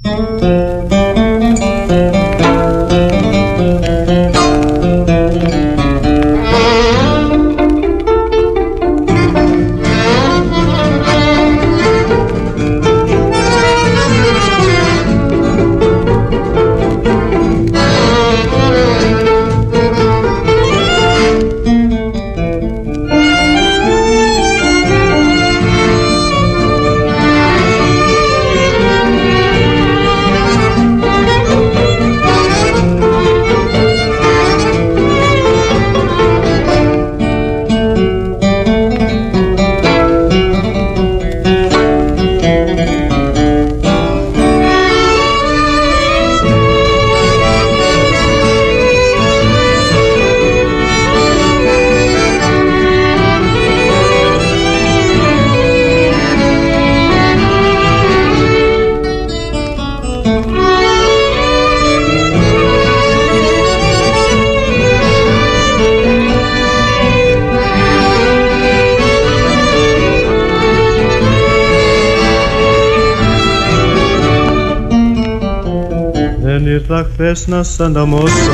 Ήρθα χθες να σ' ανταμώσω,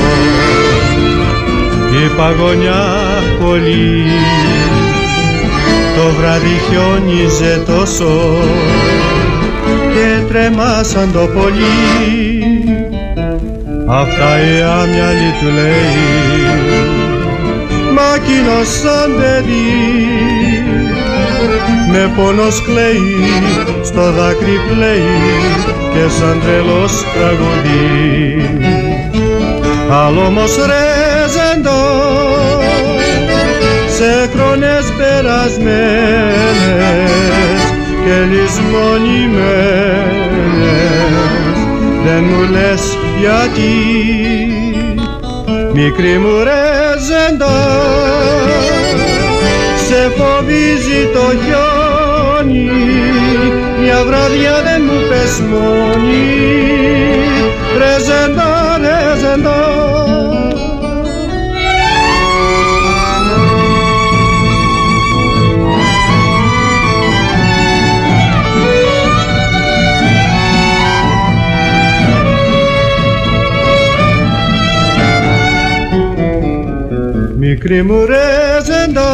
η παγωνιά πολύ. Το βράδυ χιόνιζε τόσο και τρέμασαν το πολύ. Αυτά η άμυαλη του λέει, μα κοινός σαν παιδί. Με πόνος κλαίει, στο δάκρυ πλέει και σαν τρελός τραγουδεί. Άλλο όμως ρέζεντο σε χρόνες περασμένες και λησμονημένες, δεν μου λες γιατί. Μικρή μου ρέζεντο, σε φοβίζει το χιόνι, μια βραδιά δεν μου πες μόνη. Ρεζεντό, ρεζεντό. Μικρή μου ρεζεντό,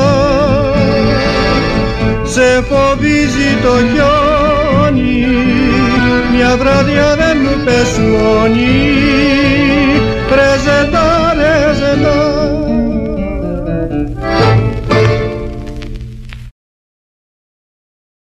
σε φοβίζει το χιόνι, μια βράδια δεν μου πες μόνη. Ρεζεντό.